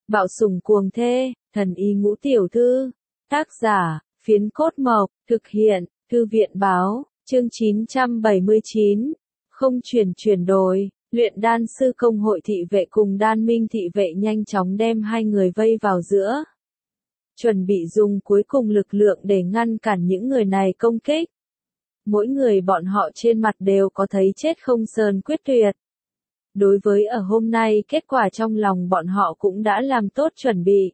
Bạo sủng cuồng thê, thần y ngũ tiểu thư. Tác giả, Phiến Cốt Mộc, thực hiện, Thư viện báo, chương 979. Không chuyển đổi, luyện đan sư công hội thị vệ cùng đan minh thị vệ nhanh chóng đem hai người vây vào giữa. Chuẩn bị dùng cuối cùng lực lượng để ngăn cản những người này công kích. Mỗi người bọn họ trên mặt đều có thấy chết không sờn quyết tuyệt. Đối với ở hôm nay kết quả trong lòng bọn họ cũng đã làm tốt chuẩn bị.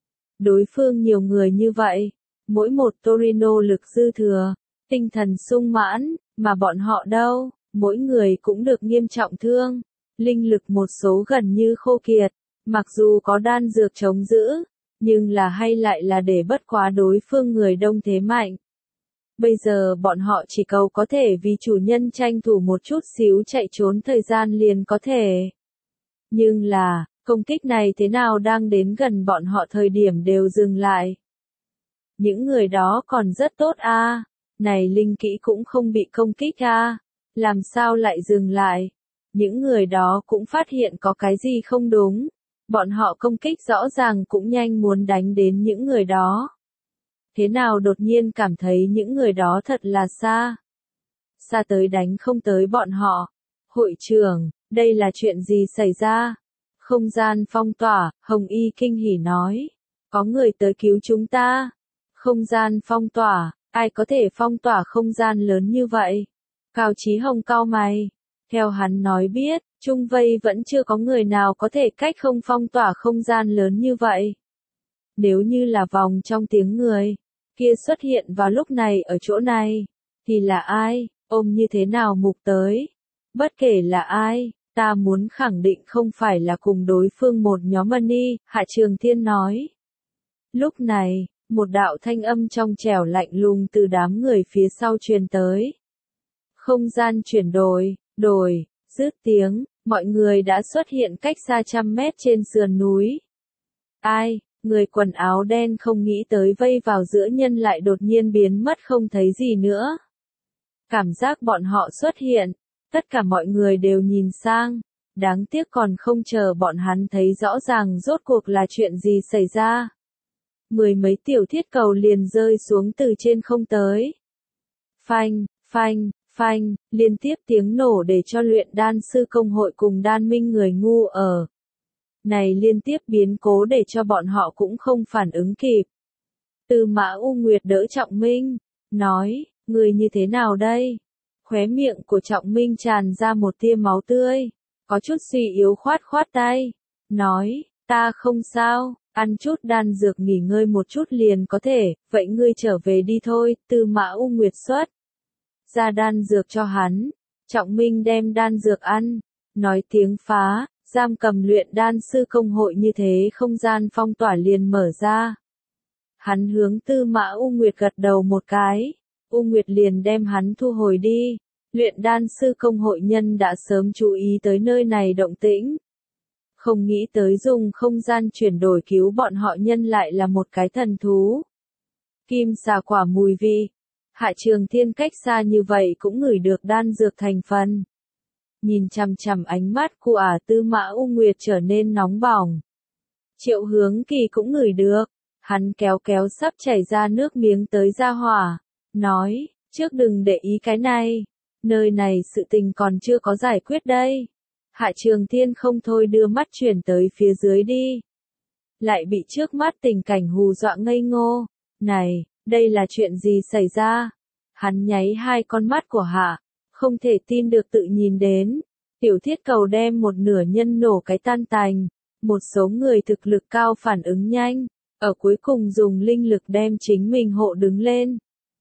Đối phương nhiều người như vậy, mỗi một Torino lực dư thừa, tinh thần sung mãn, mà bọn họ đâu, mỗi người cũng được nghiêm trọng thương, linh lực một số gần như khô kiệt, mặc dù có đan dược chống giữ, nhưng là hay lại là để bất quá đối phương người đông thế mạnh. Bây giờ bọn họ chỉ cầu có thể vì chủ nhân tranh thủ một chút xíu chạy trốn thời gian liền có thể. Nhưng là, công kích này thế nào đang đến gần bọn họ thời điểm đều dừng lại. Những người đó còn rất tốt a, này linh kỹ cũng không bị công kích a, làm sao lại dừng lại? Những người đó cũng phát hiện có cái gì không đúng. Bọn họ công kích rõ ràng cũng nhanh muốn đánh đến những người đó. Thế nào đột nhiên cảm thấy những người đó thật là xa. Xa tới đánh không tới bọn họ. Hội trưởng, đây là chuyện gì xảy ra? Không gian phong tỏa, Hồng Y kinh hỉ nói. Có người tới cứu chúng ta. Không gian phong tỏa, ai có thể phong tỏa không gian lớn như vậy? Cao Chí Hồng cau mày. Theo hắn nói biết, chung vây vẫn chưa có người nào có thể cách không phong tỏa không gian lớn như vậy. Nếu như là vòng trong tiếng người kia xuất hiện vào lúc này ở chỗ này, thì là ai, ôm như thế nào mục tới? Bất kể là ai, ta muốn khẳng định không phải là cùng đối phương một nhóm money, Hạ Trường Thiên nói. Lúc này, một đạo thanh âm trong trẻo lạnh lùng từ đám người phía sau truyền tới. Không gian chuyển đổi, dứt tiếng, mọi người đã xuất hiện cách xa 100 mét trên sườn núi. Ai? Người quần áo đen không nghĩ tới vây vào giữa nhân lại đột nhiên biến mất không thấy gì nữa. Cảm giác bọn họ xuất hiện, tất cả mọi người đều nhìn sang, đáng tiếc còn không chờ bọn hắn thấy rõ ràng rốt cuộc là chuyện gì xảy ra. Mười mấy tiểu thiết cầu liền rơi xuống từ trên không tới. Phanh, phanh, phanh, liên tiếp tiếng nổ để cho luyện đan sư công hội cùng đan minh người ngu ở. Này liên tiếp biến cố để cho bọn họ cũng không phản ứng kịp. Tư Mã U Nguyệt đỡ Trọng Minh, nói, người như thế nào đây? Khóe miệng của Trọng Minh tràn ra một tia máu tươi, có chút suy yếu khoát tay, nói, ta không sao, ăn chút đan dược nghỉ ngơi một chút liền có thể, vậy ngươi trở về đi thôi. Tư Mã U Nguyệt xuất ra đan dược cho hắn, Trọng Minh đem đan dược ăn, nói tiếng phá. Giam cầm luyện đan sư công hội như thế không gian phong tỏa liền mở ra. Hắn hướng Tư Mã U Nguyệt gật đầu một cái, U Nguyệt liền đem hắn thu hồi đi. Luyện đan sư công hội nhân đã sớm chú ý tới nơi này động tĩnh. Không nghĩ tới dùng không gian chuyển đổi cứu bọn họ nhân lại là một cái thần thú. Kim xà quả mùi vị. Hạ Trường Thiên cách xa như vậy cũng ngửi được đan dược thành phần. Nhìn chằm chằm ánh mắt của Tư Mã U Nguyệt trở nên nóng bỏng. Triệu Hướng Kỳ cũng ngửi được, hắn kéo sắp chảy ra nước miếng tới gia hỏa, nói, trước đừng để ý cái này, nơi này sự tình còn chưa có giải quyết đây. Hạ Trường Thiên không thôi đưa mắt chuyển tới phía dưới đi. Lại bị trước mắt tình cảnh hù dọa ngây ngô, này, đây là chuyện gì xảy ra? Hắn nháy hai con mắt của Hạ. Không thể tin được tự nhìn đến. Tiểu thiết cầu đem một nửa nhân nổ cái tan tành. Một số người thực lực cao phản ứng nhanh. Ở cuối cùng dùng linh lực đem chính mình hộ đứng lên.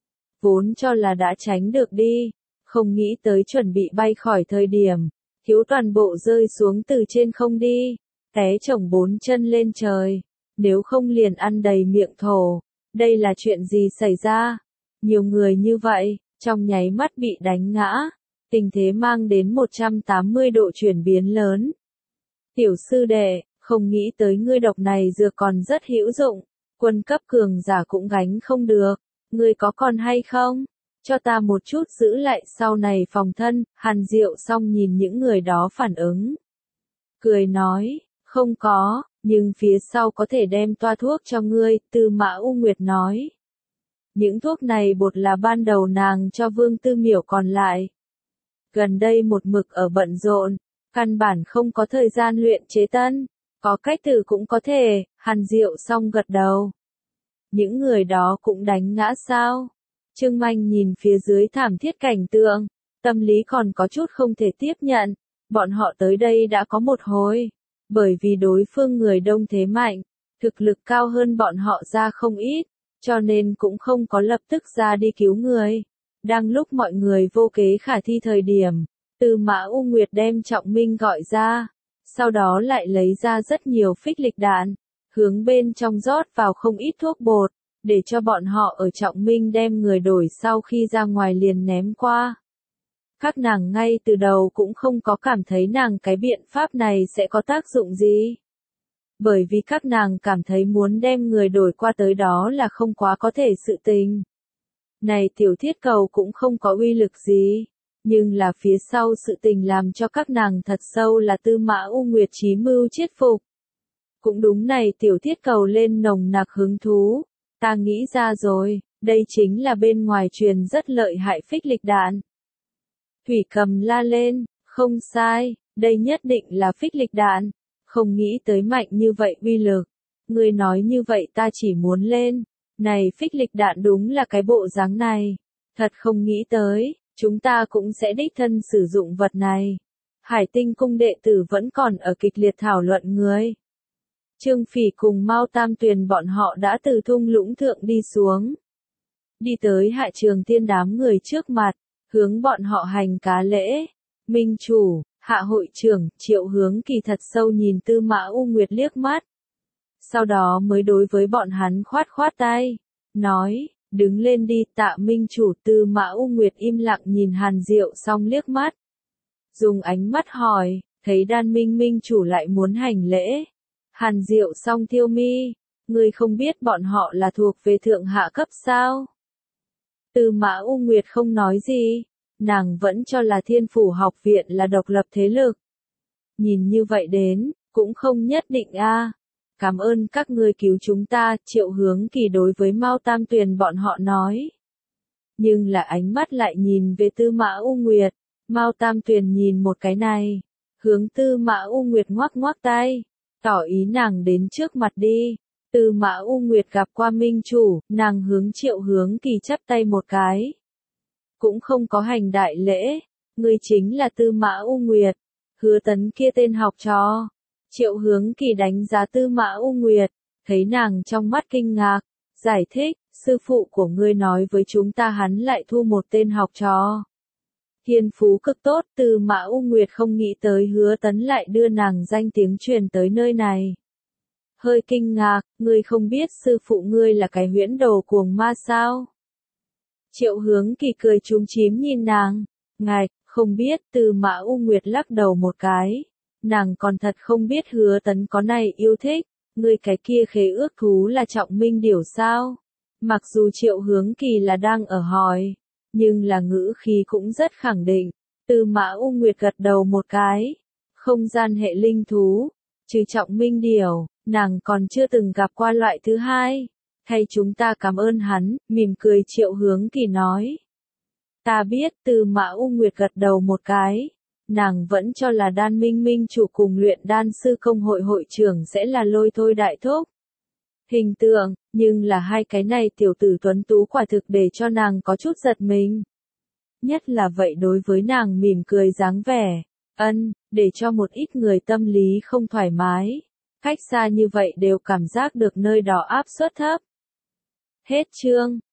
Vốn cho là đã tránh được đi. Không nghĩ tới chuẩn bị bay khỏi thời điểm. Thiếu toàn bộ rơi xuống từ trên không đi. Té chổng 4 chân lên trời. Nếu không liền ăn đầy miệng thổ. Đây là chuyện gì xảy ra? Nhiều người như vậy. Trong nháy mắt bị đánh ngã, tình thế mang đến 180 độ chuyển biến lớn. Tiểu sư đệ, không nghĩ tới ngươi độc này dược còn rất hữu dụng, quân cấp cường giả cũng gánh không được, ngươi có còn hay không? Cho ta một chút giữ lại sau này phòng thân. Hàn Diệu xong nhìn những người đó phản ứng. Cười nói, Không có, nhưng phía sau có thể đem toa thuốc cho ngươi, Tư Mã U Nguyệt nói. Những thuốc này bột là ban đầu nàng cho Vương Tư Miểu còn lại. Gần đây một mực ở bận rộn, căn bản không có thời gian luyện chế tân, có cách thử cũng có thể, Hàn Diệu Song gật đầu. Những người đó cũng đánh ngã sao? Trương Manh nhìn phía dưới thảm thiết cảnh tượng, tâm lý còn có chút không thể tiếp nhận, bọn họ tới đây đã có một hồi, bởi vì đối phương người đông thế mạnh, thực lực cao hơn bọn họ ra không ít, cho nên cũng không có lập tức ra đi cứu người. Đang lúc mọi người vô kế khả thi thời điểm, Tư Mã U Nguyệt đem Trọng Minh gọi ra, sau đó lại lấy ra rất nhiều phích lịch đạn, hướng bên trong rót vào không ít thuốc bột, để cho bọn họ ở Trọng Minh đem người đổi sau khi ra ngoài liền ném qua. Các nàng ngay từ đầu cũng không có cảm thấy nàng cái biện pháp này sẽ có tác dụng gì. Bởi vì các nàng cảm thấy muốn đem người đổi qua tới đó là không quá có thể sự tình. Này tiểu thiết cầu cũng không có uy lực gì, nhưng là phía sau sự tình làm cho các nàng thật sâu là Tư Mã U Nguyệt chí mưu chiết phục. Cũng đúng này tiểu thiết cầu lên nồng nặc hứng thú, ta nghĩ ra rồi, đây chính là bên ngoài truyền rất lợi hại phích lịch đạn. Thủy Cầm la lên, không sai, đây nhất định là phích lịch đạn, không nghĩ tới mạnh như vậy uy lực. Ngươi nói như vậy ta chỉ muốn lên, này phích lịch đạn đúng là cái bộ dáng này, thật không nghĩ tới, chúng ta cũng sẽ đích thân sử dụng vật này. Hải Tinh cung đệ tử vẫn còn ở kịch liệt thảo luận người. Trương Phỉ cùng Mao Tam Tuyền bọn họ đã từ thung lũng thượng đi xuống. Đi tới Hạ Trường Thiên đám người trước mặt, hướng bọn họ hành cá lễ. Minh chủ, Hạ hội trưởng, Triệu Hướng Kỳ thật sâu nhìn Tư Mã U Nguyệt liếc mắt. Sau đó mới đối với bọn hắn khoát khoát tay, nói, đứng lên đi. Tạ Minh chủ. Tư Mã U Nguyệt im lặng nhìn Hàn Diệu Song liếc mắt. Dùng ánh mắt hỏi, thấy Đan Minh Minh chủ lại muốn hành lễ. Hàn Diệu Song thiêu mi, ngươi không biết bọn họ là thuộc về thượng hạ cấp sao? Tư Mã U Nguyệt không nói gì, nàng vẫn cho là Thiên Phủ học viện là độc lập thế lực. Nhìn như vậy đến, cũng không nhất định a. Cảm ơn các ngươi cứu chúng ta, Triệu Hướng Kỳ đối với Mao Tam Tuyền bọn họ nói. Nhưng là ánh mắt lại nhìn về Tư Mã U Nguyệt, Mao Tam Tuyền nhìn một cái này, hướng Tư Mã U Nguyệt ngoắc ngoắc tay, tỏ ý nàng đến trước mặt đi. Tư Mã U Nguyệt gặp qua Minh chủ, nàng hướng Triệu Hướng Kỳ chắp tay một cái. Cũng không có hành đại lễ, ngươi chính là Tư Mã U Nguyệt, Hứa Tấn kia tên học trò. Triệu Hướng Kỳ đánh giá Tư Mã U Nguyệt, thấy nàng trong mắt kinh ngạc, giải thích, sư phụ của ngươi nói với chúng ta hắn lại thu một tên học trò. Thiên phú cực tốt. Tư Mã U Nguyệt không nghĩ tới Hứa Tấn lại đưa nàng danh tiếng truyền tới nơi này. Hơi kinh ngạc, ngươi không biết sư phụ ngươi là cái huyễn đồ cuồng ma sao? Triệu Hướng Kỳ cười chúm chím nhìn nàng, ngài, không biết. Tư Mã U Nguyệt lắc đầu một cái, nàng còn thật không biết Hứa Tấn có này yêu thích, ngươi cái kia khế ước thú là Trọng Minh điểu sao? Mặc dù Triệu Hướng Kỳ là đang ở hỏi, nhưng là ngữ khí cũng rất khẳng định. Tư Mã U Nguyệt gật đầu một cái, không gian hệ linh thú, trừ Trọng Minh điểu, nàng còn chưa từng gặp qua loại thứ hai. Thay chúng ta cảm ơn hắn, mỉm cười Triệu Hướng Kỳ nói. Ta biết. Tư Mã U Nguyệt gật đầu một cái, nàng vẫn cho là Đan Minh Minh chủ cùng luyện đan sư công hội hội trưởng sẽ là Lôi Thôi đại thúc. Hình tượng, nhưng là hai cái này tiểu tử tuấn tú quả thực để cho nàng có chút giật mình. Nhất là vậy đối với nàng mỉm cười dáng vẻ, để cho một ít người tâm lý không thoải mái. Cách xa như vậy đều cảm giác được nơi đó áp suất thấp. Hết chương.